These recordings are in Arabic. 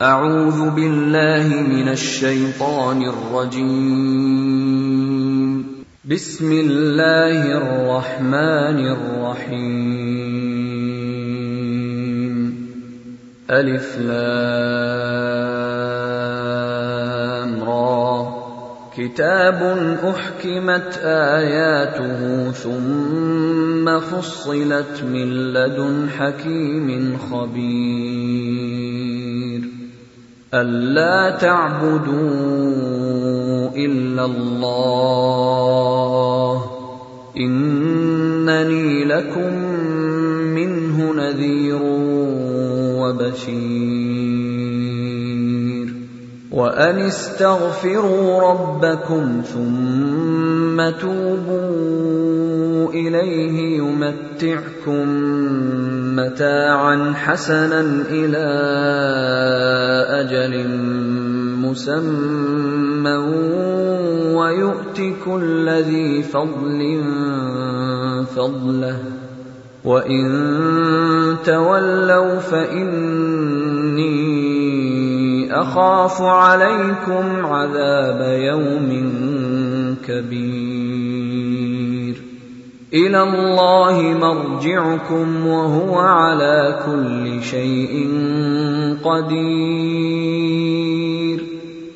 أعوذ بالله من الشيطان الرجيم. بسم الله الرحمن الرحيم. ألف لام را. كتاب أحكمت آياته ثم فصلت من لدن حكيم خبير. ألا تعبدوا إلا الله إنني لكم منه نذير وبشير. وأن استغفروا ربكم ثم توبوا إليه يمتعكم متاعا حسنا إلى أجل مسمى ويؤت كل ذي فضل فضله وإن تولوا فإني أخاف عليكم عذاب يوم كبير. إلى الله مرجعكم وهو على كل شيء قدير.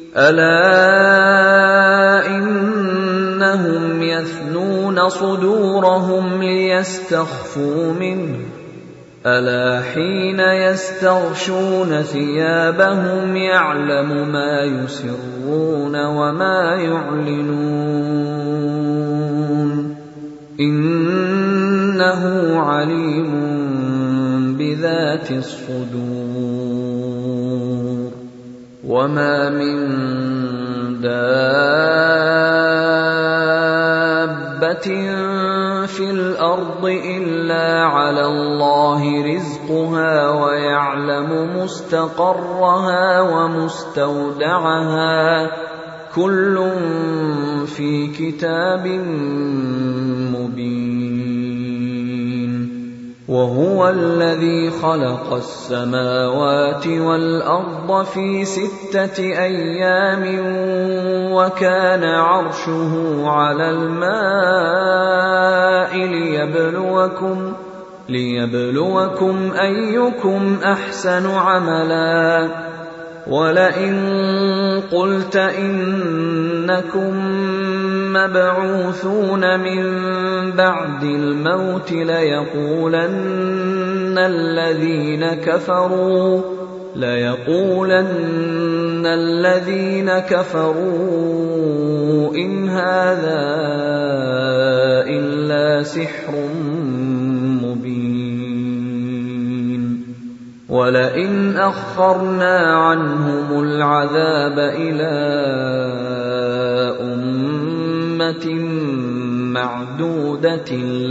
ألا إنهم يثنون صدورهم ليستخفوا منه ألا حين يستغشون ثيابهم يعلم ما يسرون وما يعلنون إنه عليم بذات الصدور. وما من دابة في الأرض إلا على الله رزقها ويعلم مستقرها ومستودعها كل في كتاب مبين. وهو الذي خلق السماوات والأرض في 6 أيام وكان عرشه على الماء ليبلوكم أيكم أحسن عملا. ولئن قلت إنكم مبعوثون من بعد الموت ليقولن الذين كفروا إن هذا إلا سحر مبين. ولئن أخرنا عنهم العذاب إلى أمة معدودة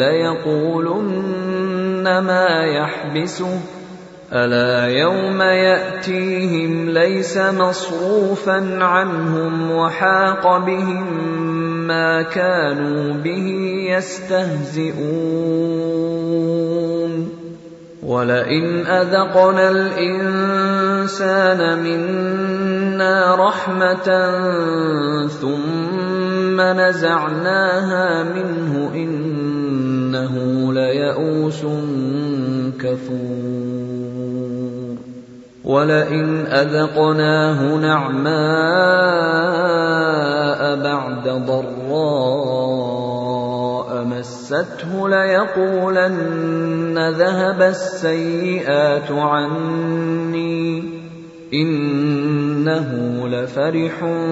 ليقولن ما يحبسه ألا يوم يأتيهم ليس مصروفا عنهم وحاق بهم ما كانوا به يستهزئون. ولئن أذقنا الإنسان منا رحمة ثم نزعناها منه إنه ليئوس كفور. ولئن أذقناه نعماء بعد ضراء مسته ليقولن ذهب السيئات عني إنه لفرح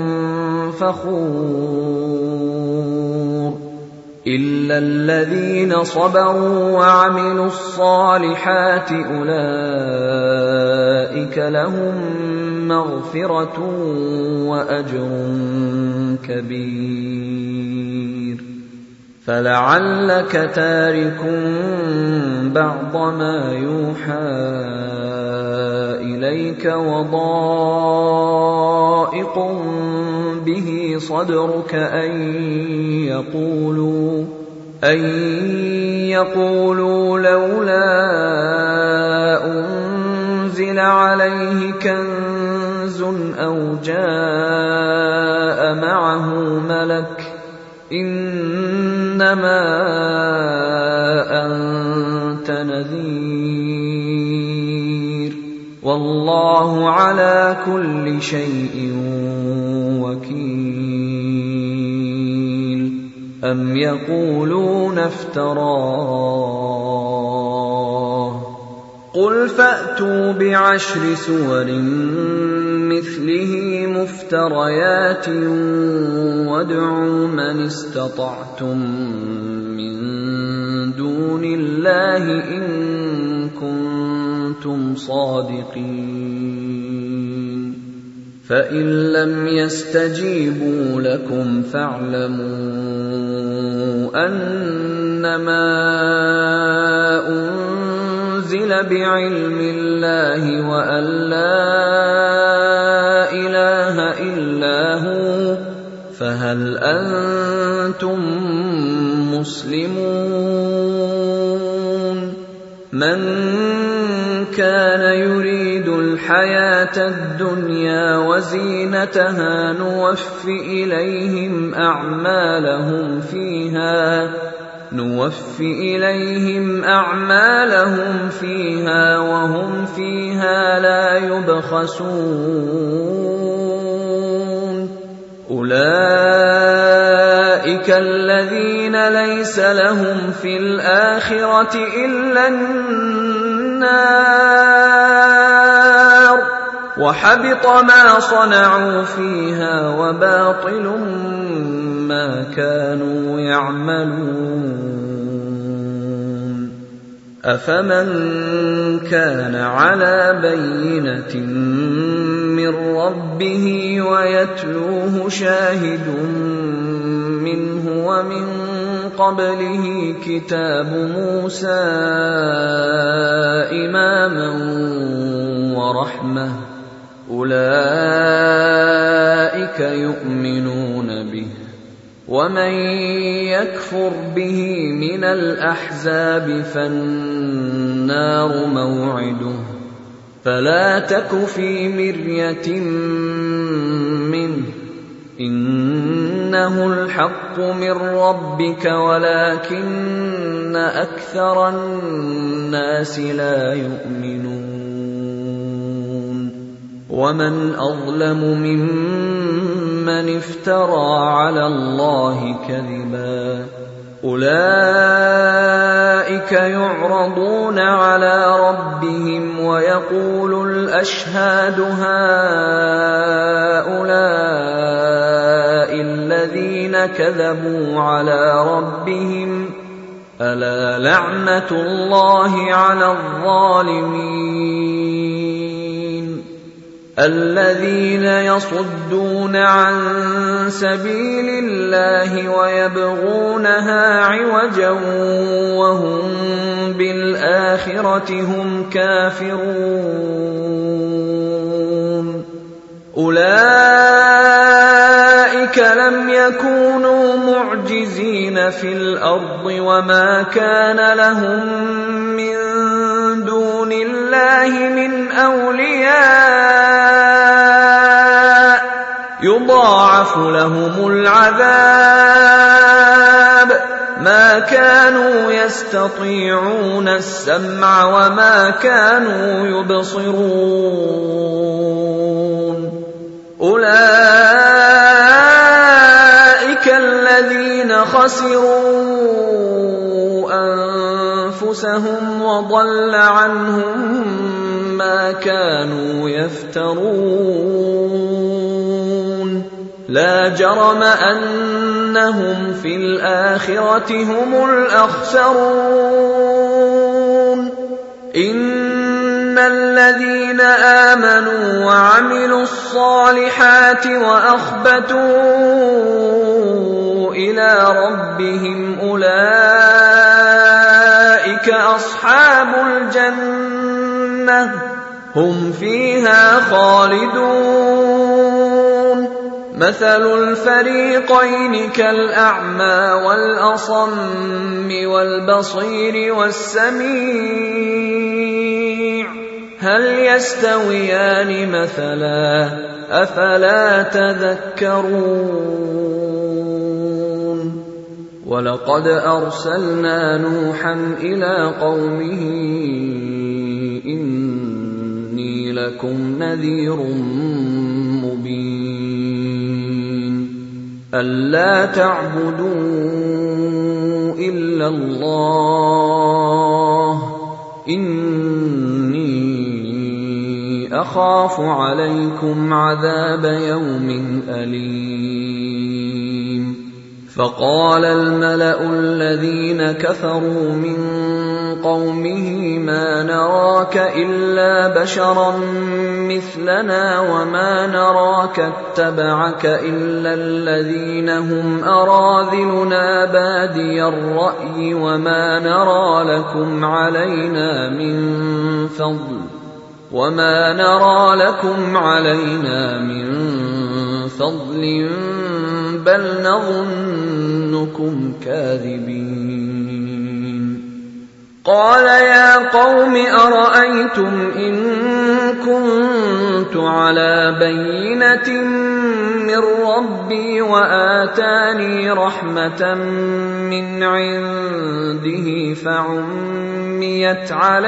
فخور. إلا الذين صبروا وعملوا الصالحات أولئك لهم مغفرة وأجر كبير. فلعلك تارك بعض ما يوحى إليك وضائق به صدرك أن يقولوا لولا أنزل عليه كنز كنز أو جاء معه ملك إنما أنت نذير والله على كل شيء وكيل أم يقولون افتراه قل فأتوا بعشر سور مثله مفتريات وادعوا من استطعتم من دون الله إن كنتم صادقين فإن لم يستجيبوا لكم فاعلموا أنما أنزل بعلم الله وأن لا إله إلا هو فهل أنتم مسلمون من كان يريد الحياة الدنيا وزينتها نوفِ إليهم أعمالهم فيها وهم فيها لا يبخسون أولئك الذين ليس لهم في الآخرة إلا النار وحبط ما صنعوا فيها وباطل ما كانوا يعملون أفمن كان على بينة من ربه ويتلوه شاهد منه ومن قبله كتاب موسى إماما ورحمة أولئك يؤمنون به ومن يكفر به من الأحزاب فالنار موعده فلا تك في مرية منه إنه الحق من ربك ولكن أكثر الناس لا يؤمنون ومن أظلم ممن افترى على الله كذبا أولئك يعرضون على ربهم ويقول الأشهاد هؤلاء الذين كذبوا على ربهم ألا لعنة الله على الظالمين الذين يصدون عن سبيل الله ويبغونها عوجا وهم بالآخرة هم كافرون أولئك لم يكونوا معجزين في الأرض وما كان لهم من دون الله من أولياء يضاعف لهم العذاب ما كانوا يستطيعون السمع وما كانوا يبصرون أولئك الذين خسروا أنفسهم وضل عنهم ما كانوا يفترون لا جرم أنهم في الآخرة هم الأخسرون إن الذين آمنوا وعملوا الصالحات وأخبتوا إلى ربهم أولئك أصحاب الجنة هم فيها خالدون مثل الفريقين كالأعمى والأصم والبصير والسميع هل يستويان مثلا أفلا تذكرون ولقد أرسلنا نوحا إلى قومه إني لكم نذير مبين ألا تعبدوا إلا الله إني أخاف عليكم عذاب يوم أليم فقال الملأ الذين كفروا من قومه ما نراك إلا بشرا مثلنا وما نراك اتبعك إلا الذين هم أراذلنا بادي الرأي وما نرى لكم علينا من فضل بل نظنكم كاذبين قال يا قوم أرأيتم إن كنت على بينة من ربي وآتاني رحمة من عنده فعميت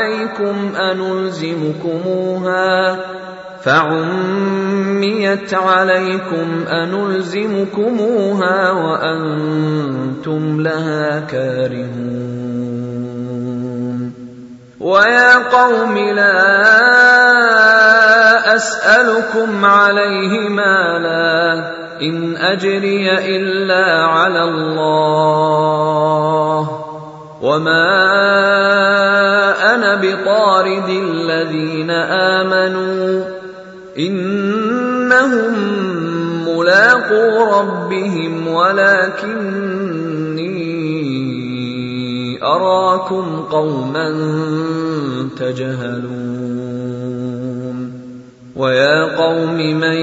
عليكم أنلزمكموها وأنتم لها كارهون ويا قوم لا أسألكم عليه مالا إن أجري إلا على الله وما أنا بطارد الذين آمنوا إنهم ملاقو ربهم ولكني أراكم قوما تجهلون ويا قوم من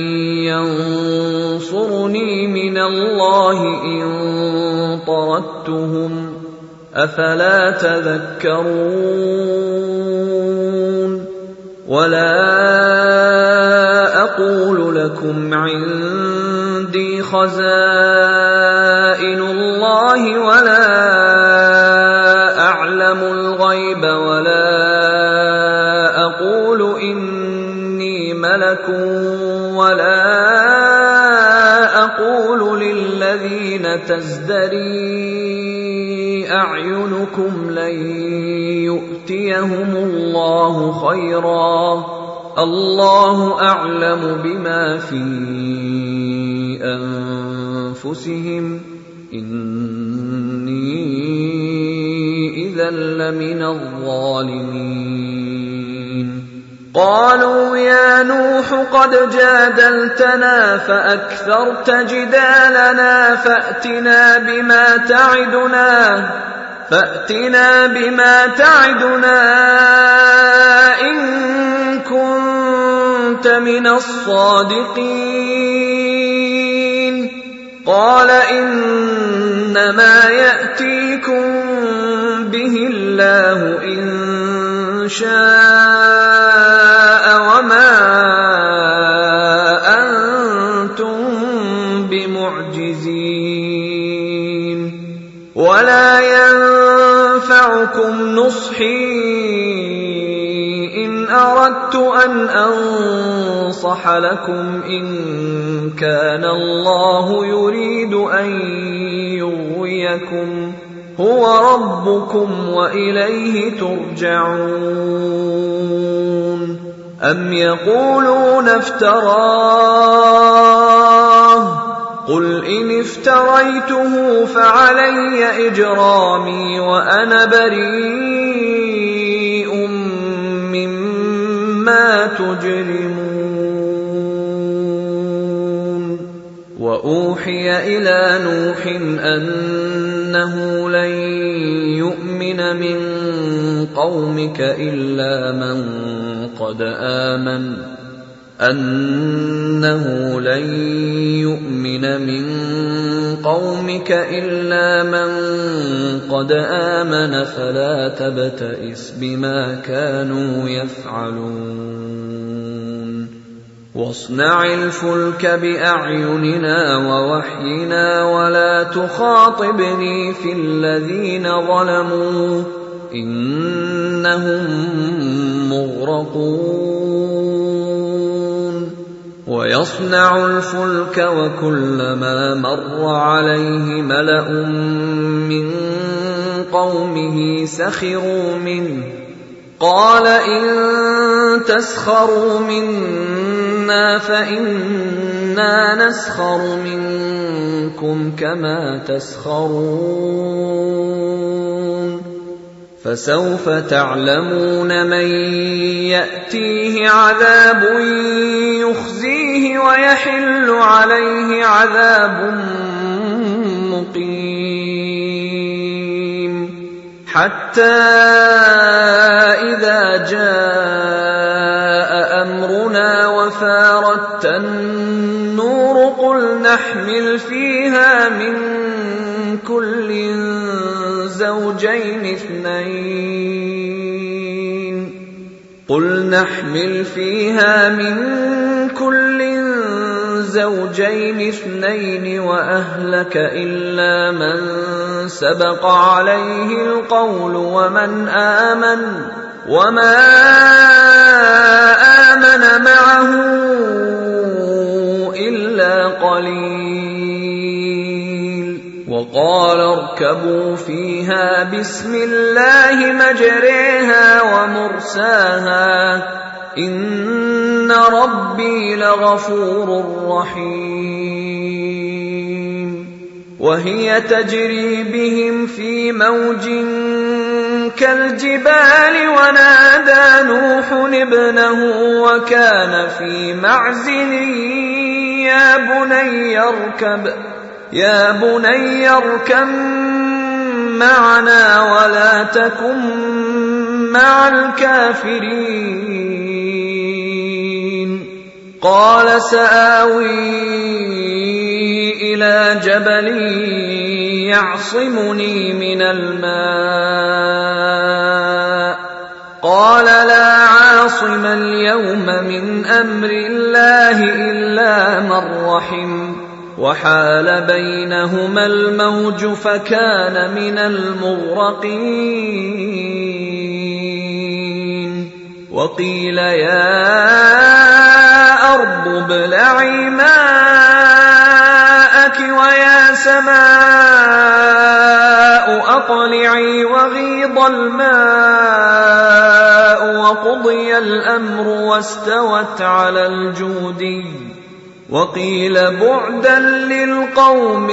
ينصرني من الله إن طردتهم أفلا تذكرون ولا أقول لكم عندي خزائن الله ولا أعلم الغيب ولا أقول إني ملك ولا أقول للذين تزدري أعينكم لن يؤتيهم الله خيرا الله أعلم بما في أنفسهم إني إذا لمن الظالمين قالوا يا نوح قد جادلتنا فأكثرت جدالنا فأتنا بما تعدنا إن كنت من الصادقين قال إنما يأتيكم به الله إن شاء وما أنتم بمعجزين ولا ينفعكم نصحي إن أردت أن أنصح لكم إن كان الله يريد أن يغويكم هو ربكم وإليه ترجعون أم يقولون افتراه قل إن افتريته فعلي إجرامي وأنا بريء مما تجرمون وأوحي إلى نوح أنه لن يؤمن من قومك إلا من قد آمن أنه لن يؤمن من قومك إلا من قد آمن فلا تبتئس بما كانوا يفعلون واصنع الفلك بأعيننا ووحينا ولا تخاطبني في الذين ظلموا إنهم مغرقون ويصنع الفلك وكلما مر عليه ملأ من قومه سخروا منه قال إن تسخروا منا فإنا نسخر منكم كما تسخرون فسوف تعلمون من يأتيه عذاب يخزيه ويحل عليه عذاب مقيم حتى إذا جاء أمرنا وفارت النور قل نحمل فيها من كل زوجين اثنين وأهلك إلا من سبق عليه القول وما آمن معه إلا قليل وقال اركبوا فيها بسم الله مجريها ومرساها إن ربي لغفور رحيم وهي تجري بهم في موج كالجبال ونادى نوح ابنه وكان في معزل يا بني اركب معنا ولا تكن مع الكافرين قال سآوي إلى جبل يعصمني من الماء قال لا عاصم اليوم من أمر الله إلا من رحم وحال بينهما الموج فكان من المغرقين وقيل يا أرض ابلعي ماءك ويا سماء أقلعي وغيض الماء وقضي الأمر واستوت على الجودي وقيل بعدا للقوم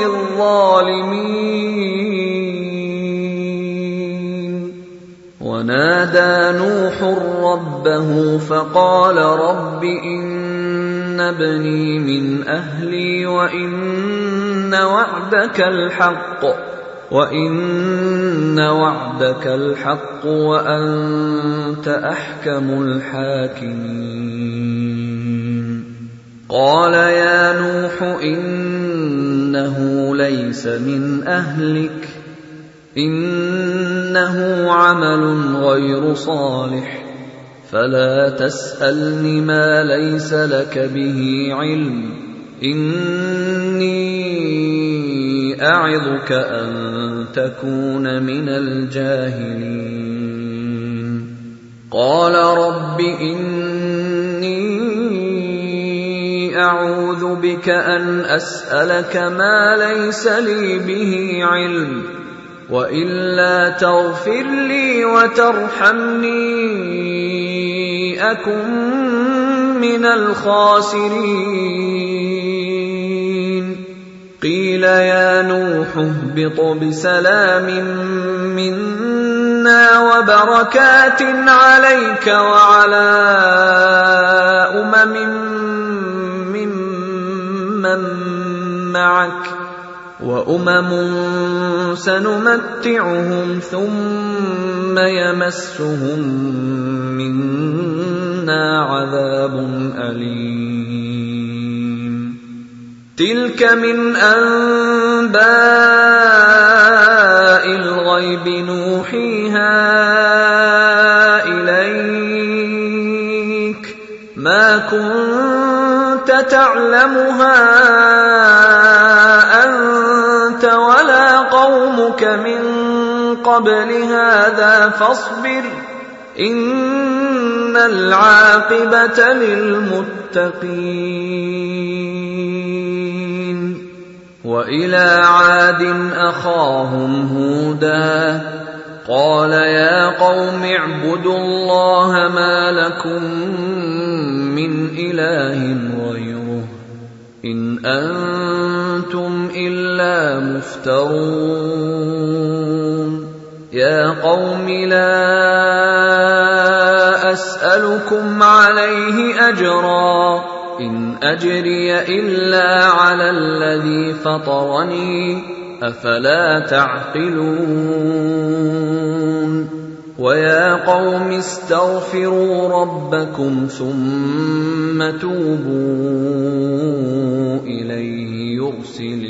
الظالمين ونادى نوح ربه فقال رب إن ابني من أهلي وإن وعدك الحق وأنت أحكم الحاكمين قال يا نوح إنه ليس من أهلك إنه عمل غير صالح فلا تسألني ما ليس لك به علم إني أعظك أن تكون من الجاهلين قال رب إني أعوذ بك أن أسألك ما ليس لي به علم وإلا تغفر لي وترحمني أكن من الخاسرين قيل يا نوح اهبط بسلام منا وبركات عليك وعلى ممن معك وأمم سنمتعهم ثم يمسهم منا عذاب أليم تلك من أنباء الغيب نوحيها إليك ما كنت تعلمها أنت ولا قومك من قبل هذا فاصبر إن العاقبة للمتقين وإلى عاد أخاهم هودا قال يا قوم اعبدوا الله ما لكم من إله غيره إن أنتم إلا مفترون يا قوم لا أسألكم عليه أجرا إن أجري إلا على الذي فطرني أفلا تعقلون ويا قوم استغفروا ربكم ثم توبوا إليه يرسل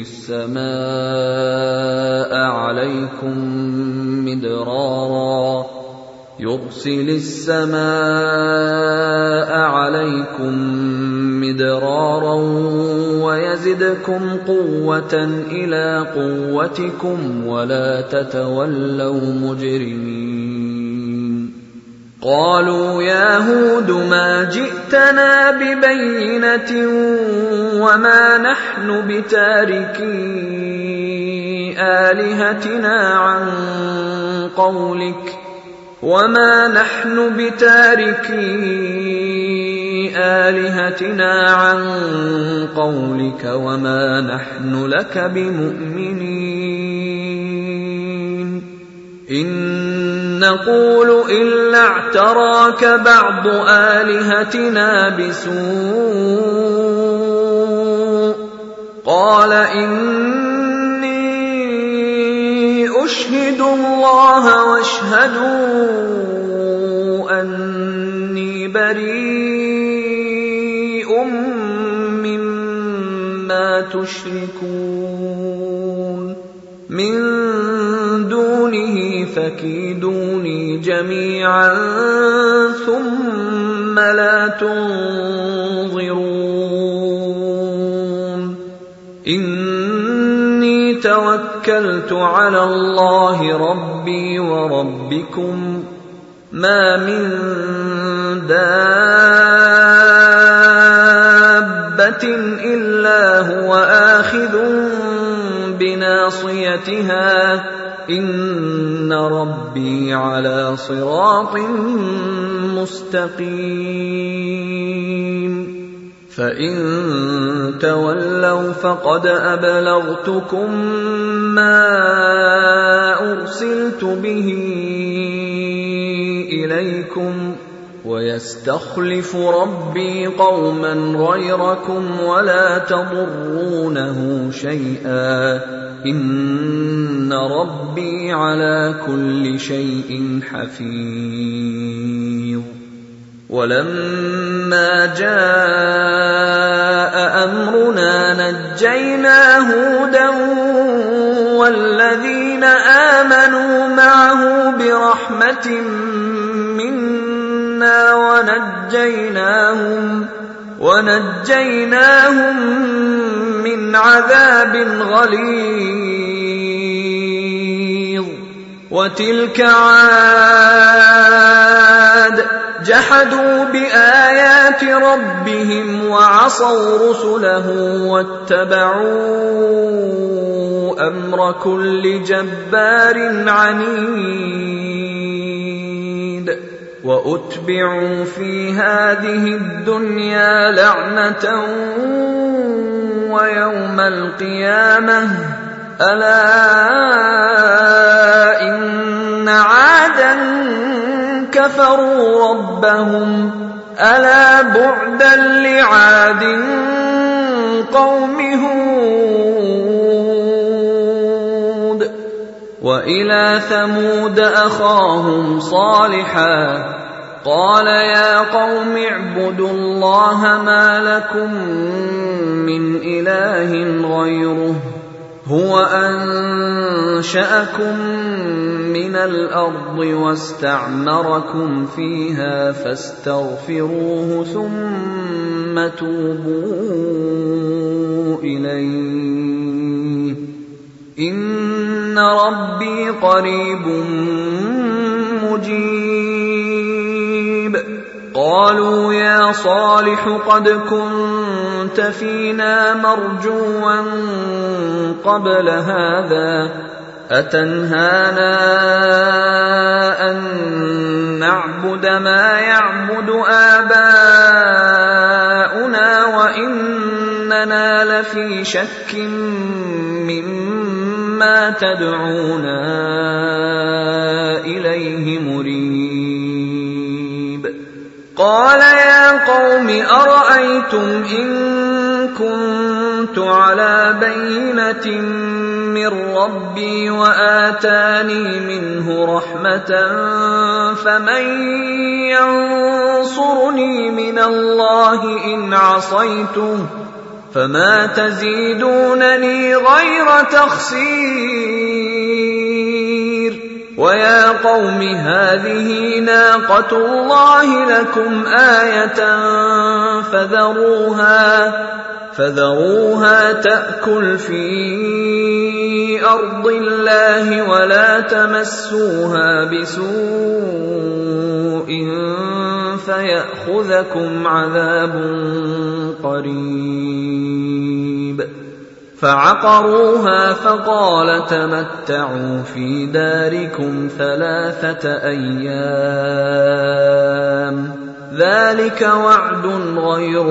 السماء عليكم مدرارا ويزدكم قوة إلى قوتكم ولا تتولوا مجرمين قالوا يا هود ما جئتنا ببينة وما نحن بتاركي آلهتنا عن قولك وما نحن لك بمؤمنين إن نقول إلا اعتراك بعض آلهتنا بسوء قال إني أشهد الله واشهدوا أني بريء مما تشركون من دونه فكيدوني جميعا ثم لا تنظرون إني توكلت على الله ربي وربكم ما من دابة إلا هو آخذ بناصيتها إن ربي على صراط مستقيم فإن تولوا فقد أبلغتكم ما أرسلت به إليكم ويستخلف ربي قوما غيركم ولا تضرونه شيئا إن ربي على كل شيء حفيظ ولما جاء أمرنا نجينا هودا والذين آمنوا معه برحمة منا ونجيناهم من عذاب غليظ وتلك عاد جحدوا بآيات ربهم وعصوا رسله واتبعوا أمر كل جبار عنيد وأتبعوا في هذه الدنيا لعنة ويوم القيامة ألا إن عادا كفروا ربهم ألا بعدا لعاد قوم هود وإلى ثمود أخاهم صالحا قال يا قوم اعبدوا الله ما لكم من إله غيره هو أنشأكم من الأرض واستعمركم فيها فاستغفروه ثم توبوا إليه إن ربي قريب مجيب. قالوا يا صالح قد كنت فينا مرجوا قبل هذا أتنهانا أن نعبد ما يعبد آباؤنا وإننا لفي شك مما تدعونا إليه مريب. قال يا قوم أرأيتم إن كنت على بينة من ربي وآتاني منه رحمة فمن ينصرني من الله إن عصيته فما تزيدونني غير تخسير. ويا قوم هذه ناقة الله لكم آية فذروها تأكل في أرض الله ولا تمسوها بسوء فيأخذكم عذاب قريب. فعقروها فقال تمتعوا في داركم 3 أيام ذلك وعد غير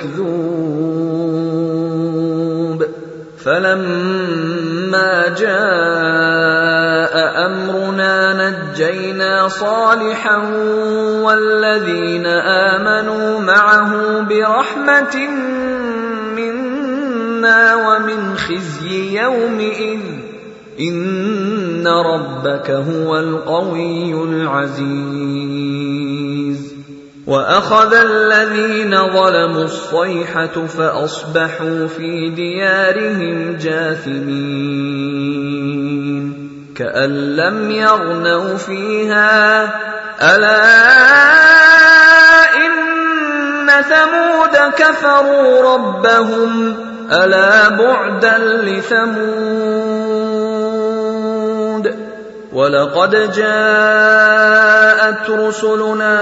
مكذوب. فلما جاء أمرنا نجينا صالحا والذين آمنوا معه برحمة منا ومن خزي يومئذ إن ربك هو القوي العزيز. وأخذ الذين ظلموا الصيحة فأصبحوا في ديارهم جاثمين كأن لم يغنوا فيها ألا إن ثمود كفروا ربهم ألا بعدا لثمود. ولقد جاءت رسلنا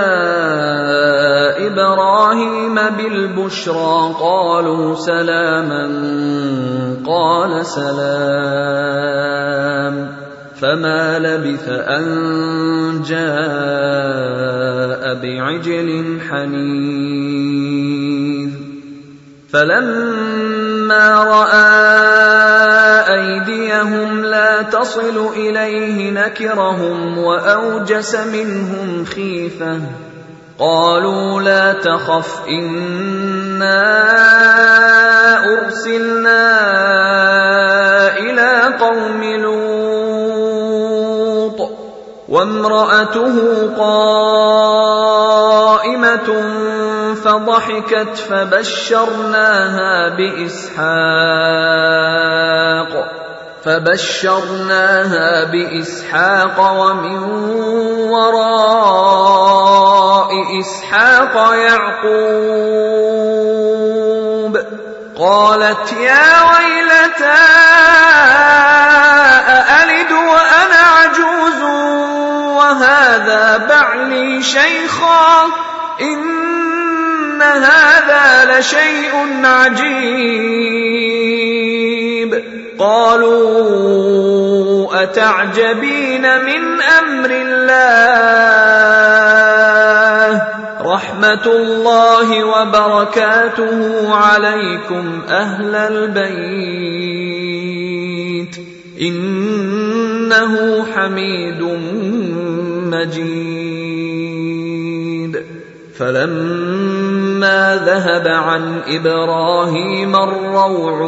إبراهيم بالبشرى قالوا سلاما قال سلام فما لبث أن جاء بعجل حنيذ. فلما رأى أيديهم لا تصل إليه نكرهم وأوجس منهم خيفة قالوا لا تخف إنا أرسلنا إلى قوم لوط وامرأته قائمة فضحكت فبشرناها بإسحاق ومن وراء إسحاق يعقوب. قالت يا ويلتى أألد وأنا عجوز وهذا بعلي شيخا إن هذا لشيء عجيب. قالوا أتعجبين من أمر الله رحمة الله وبركاته عليكم أهل البيت إنه حميد مجيد. فلما ذهب عن إبراهيم الروع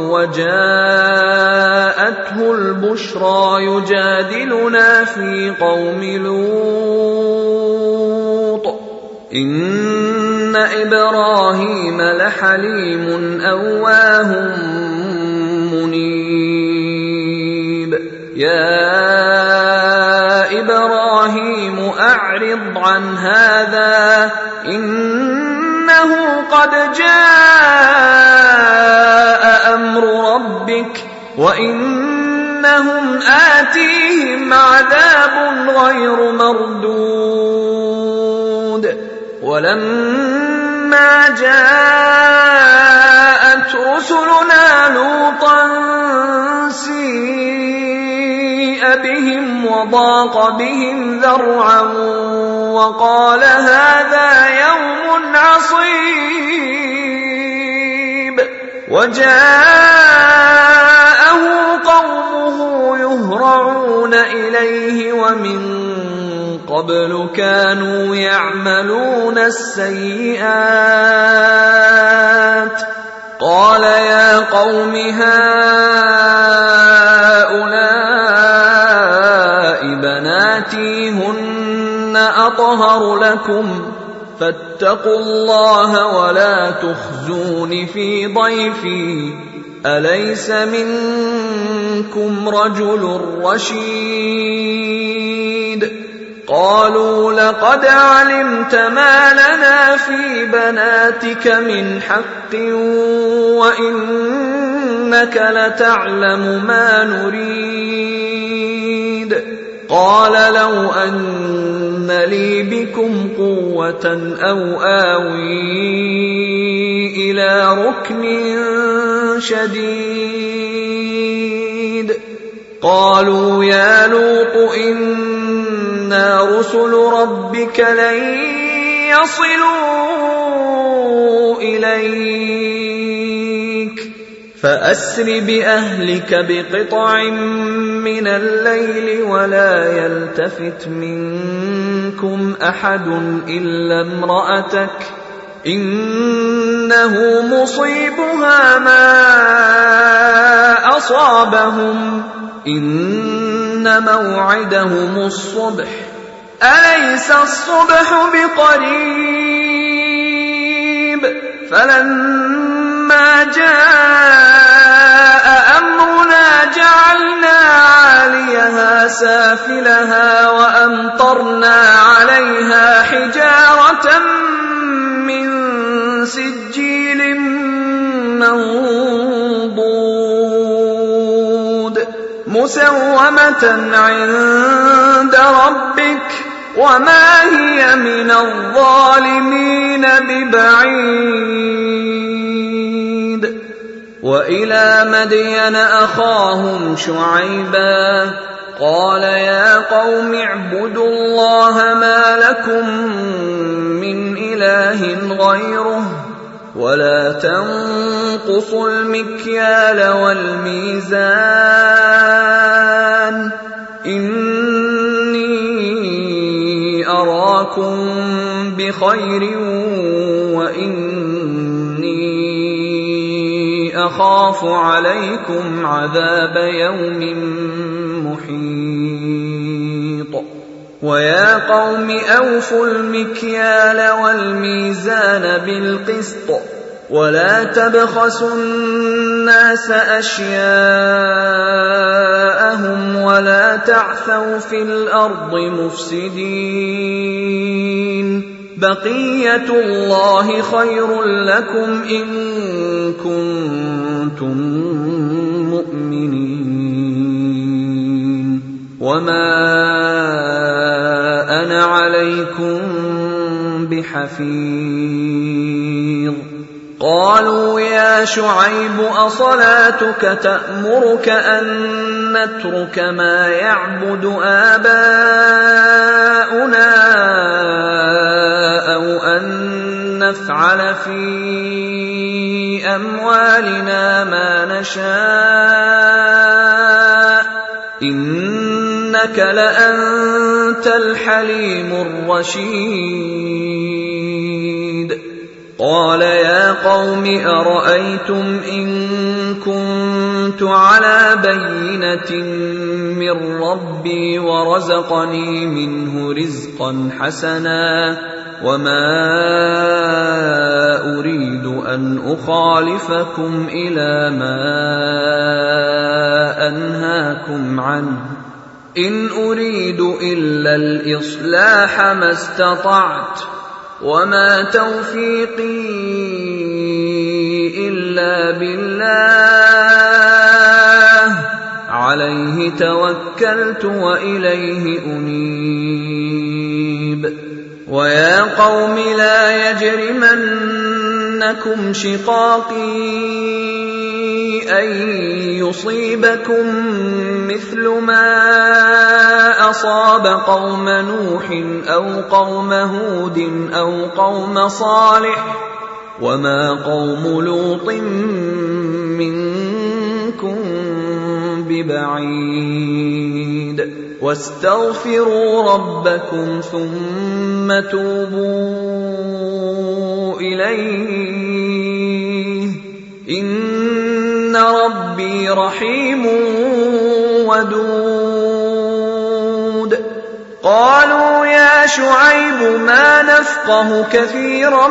وجاءته البشرى يجادلنا في قوم لوط إن إبراهيم لحليم أواه منيب يا إبراهيم أعرض عن هذا إنه قد جاء أمر ربك وإنهم آتيهم عذاب غير مردود ولما جاءت رسلنا لوطا سيء بهم وضاق بهم ذرعا وقال هذا يوم عصيب وجاءه قومه يهرعون إليه ومن قبل كانوا يعملون السيئات قال يا قوم هؤلاء بناتي هن أطهر لكم فاتقوا الله ولا تخزون في ضيفي أليس منكم رجل رشيد قالوا لقد علمت ما لنا في بناتك من حق وإنك لتعلم ما نريد قال لو أن لي بكم قوة أو آوي إلى ركن شديد قالوا يا لوط إنا رسل ربك لن يصلوا إليك فأسر بأهلك بقطع من الليل ولا يلتفت منكم أحد إلا امرأتك إنه مصيبها ما أصابهم إن موعدهم الصبح أليس الصبح بقريب فلما جاء أمرنا جعلنا عاليها سافلها وأمطرنا عليها حجارة من سجيل منضود مسومة عند ربك وما هي من الظالمين ببعيد وإلى مدين أخاهم شعيبا قال يا قوم اعبدوا الله ما لكم من إله غيره ولا تنقصوا المكيال والميزان إني أراكم بخير وإني أخاف عليكم عذاب يوم محيط ويا قوم أوفوا المكيال والميزان بالقسط ولا تبخسوا الناس أشياءهم ولا تعثوا في الأرض مفسدين بقية الله خير لكم إن كنتم مؤمنين وما أنا عليكم بحفيظ قالوا يا شعيب أصلاتك تأمرك أن نترك ما يعبد آباؤنا أو أن نفعل في أموالنا ما نشاء إنك لأنت الحليم الرشيد قال يا قوم أرأيتم إن كنت على بينة من ربي ورزقني منه رزقا حسنا وما أريد أن أخالفكم إلى ما أنهاكم عنه إن أريد إلا الإصلاح ما استطعت وما توفيقي إلا بالله عليه توكلت وإليه أنيب ويا قوم لا يجرمنكم شقاقي أن يصيبكم مثل ما أصاب قوم نوح أو قوم هود أو قوم صالح وما قوم لوط منكم ببعيد واستغفروا ربكم ثم توبوا إليه إن ربي رحيم ودود قالوا يا شعيب ما نفقه كثيرا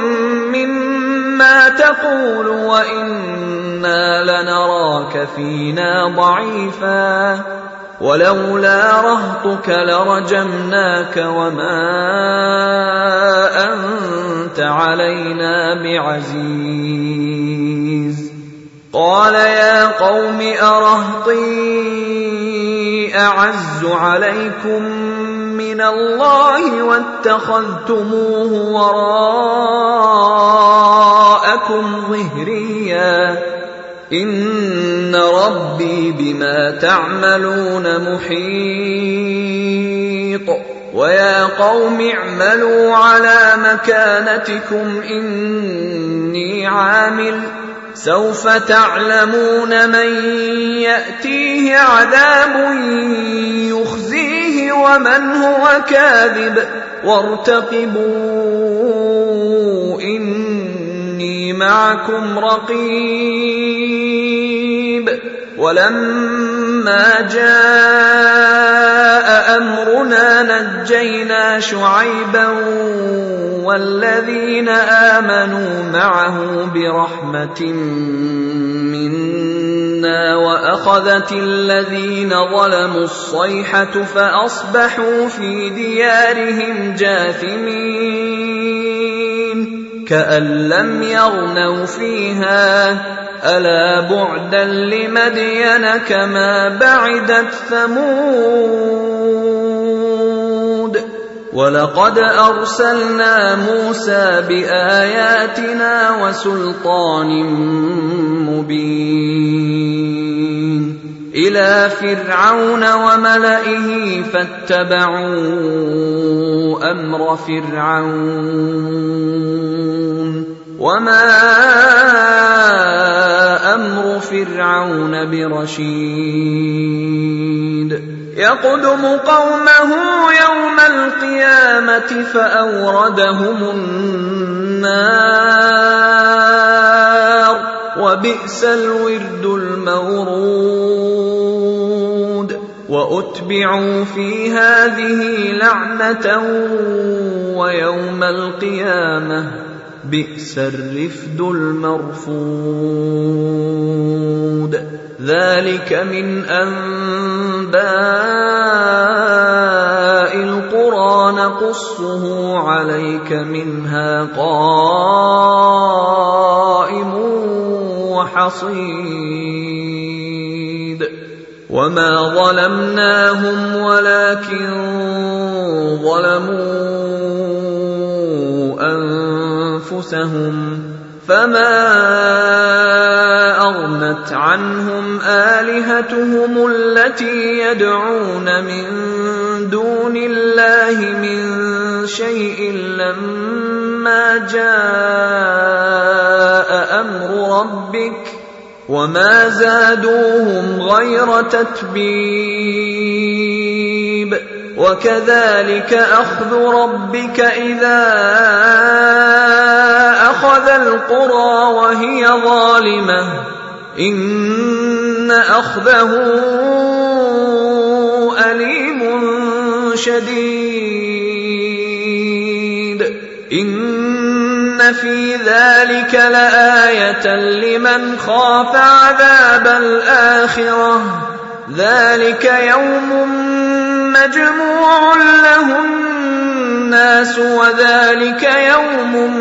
مما تقول وإنا لنراك فينا ضعيفا ولولا رهطك لرجمناك وما أنت علينا بعزيز قال يا قوم أرهطي أعز عليكم من الله واتخذتموه وراءكم ظهريا إن ربي بما تعملون محيط ويا قوم اعملوا على مكانتكم إني عامل سوف تعلمون من يأتيه عذاب يخزيه ومن هو كاذب وارتقبوا إني معكم رقيب ولما جاء أمرنا نجينا شعيبا والذين آمنوا معه برحمة منا وأخذت الذين ظلموا الصيحة فأصبحوا في ديارهم جاثمين كأن لم يغنوا فيها ألا بعدا لمدين كما بعدت ثمود ولقد أرسلنا موسى بآياتنا وسلطان مبين إلى فرعون وملئه فاتبعوا أمر فرعون وما أمر فرعون برشيد يقدم قومه يوم القيامة فأوردهم النار وبئس الورد المورود وأتبعوا في هذه لعنة ويوم القيامة بئس الرفد المرفود ذلك من أنباء القرى نقصه عليك منها قائم وحصيد وما ظلمناهم ولكن ظلموا أنفسهم فما أغنت عنهم آلهتهم التي يدعون من دون الله من شيء لما جاء أمر ربك وما زادوهم غير تتبيب وكذلك أخذ ربك إذا أخذ القرى وهي ظالمة إن أخذه أليم شديد إن في ذلك لآية لمن خاف عذاب الآخرة ذلك يوم مجموع له الناس وذلك يوم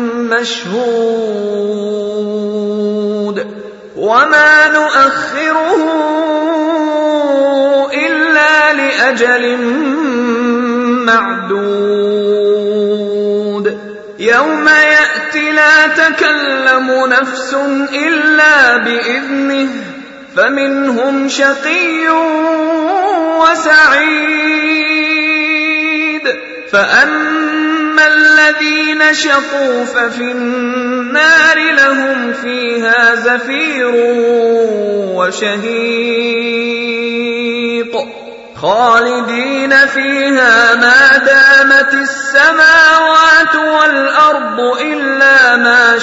مشهود وما نؤخره إلا لأجل معدود يوم يأتي لا تكلم نفس إلا بإذنه فمنهم شقي وسعيد فأما الذين شقوا ففي النار لهم فيها زفير وشهيق خالدين فيها ما دامت السماوات والأرض إلا ما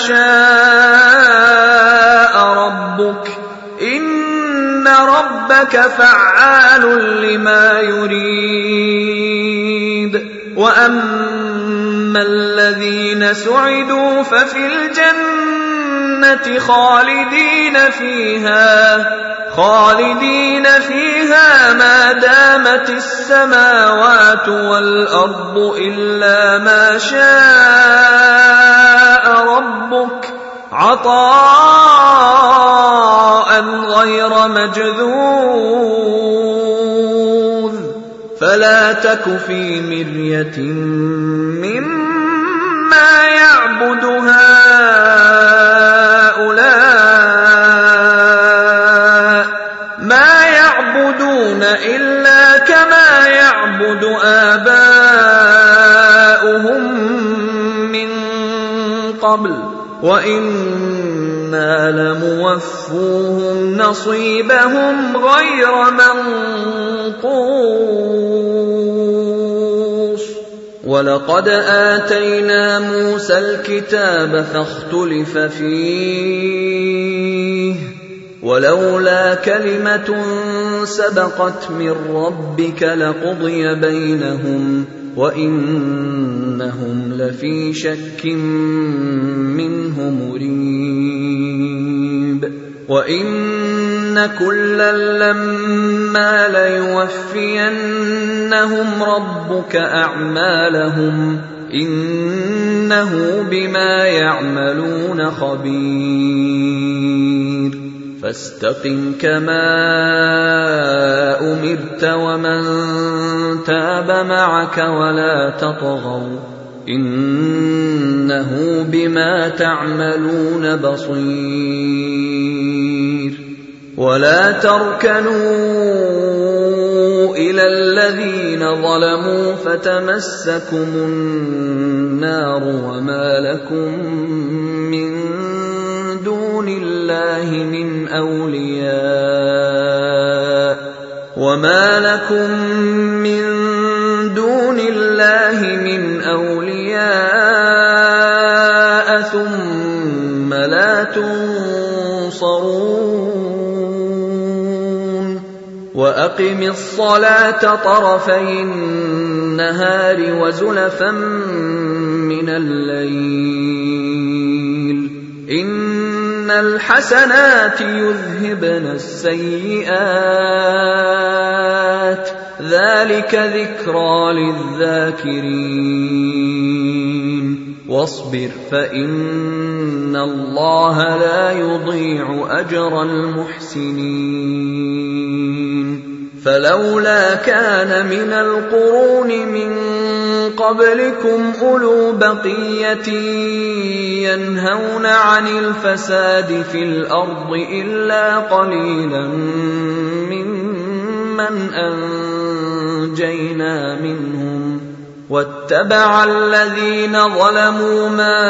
شاء ربك إن ربك فعال لما يريد وأما الذين سعدوا ففي الجنة خالدين فيها ما دامت السماوات والأرض إلا ما شاء ربك عطاء غير مجذوذ فلا تك في مرية مما يعبد هؤلاء ما يعبدون إلا كما يعبد آباؤهم من قبل وإنا لموفوهم نصيبهم غير منقوص ولقد آتينا موسى الكتاب فاختلف فيه ولولا كلمة سبقت من ربك لقضي بينهم وإنهم لفي شك منه مريب وإن كلا لما ليوفينهم ربك أعمالهم إنه بما يعملون خبير فاستقم كما أمرت ومن تاب معك ولا تطغوا إنه بما تعملون بصير ولا تركنوا إلى الذين ظلموا فتمسكم النار وما لكم من دون الله من أولياء ثم لا تنصرون وأقم الصلاة طرفي النهار وزلفا من الليل إن الحسنات يذهبن السيئات ذلك ذكرى للذاكرين واصبر فإن الله لا يضيع أجر المحسنين فلولا كان من القرون من قبلكم أولو بقية ينهون عن الفساد في الأرض إلا قليلا ممن أنجينا منهم واتبع الذين ظلموا ما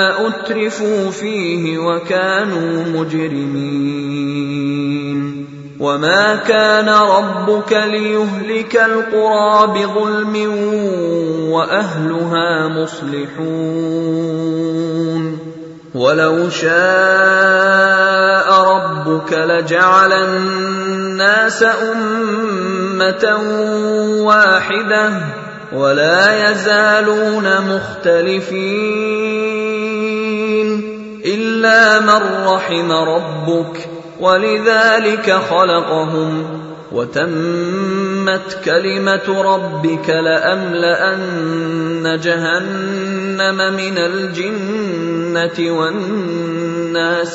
أترفوا فيه وكانوا مجرمين وما كان ربك ليهلك القرى بظلم وأهلها مصلحون ولو شاء ربك لجعل الناس أمة واحدة ولا يزالون مختلفين إلا من رحم ربك ولذلك خلقهم وتمت كلمة ربك لأملأن جهنم من الجنة والناس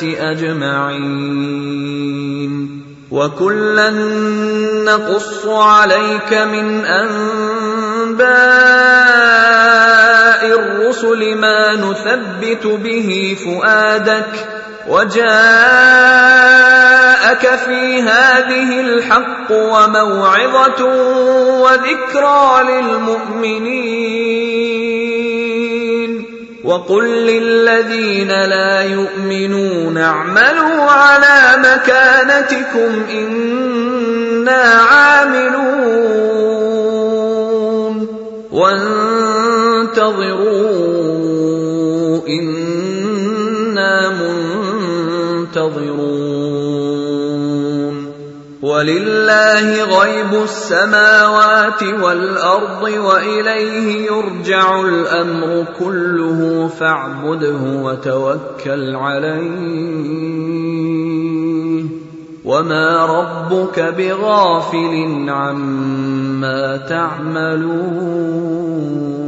أجمعين وكلا نقص عليك من أنباء الرسل ما نثبت به فؤادك وجاءك في هذه الحق وموعظة وذكرى للمؤمنين وقل للذين لا يؤمنون اعملوا على مكانتكم إنا عاملون وانتظروا إنا منتظرون ولله غيب السماوات والأرض وإليه يرجع الأمر كله فاعبده وتوكل عليه وما ربك بغافل عما تعملون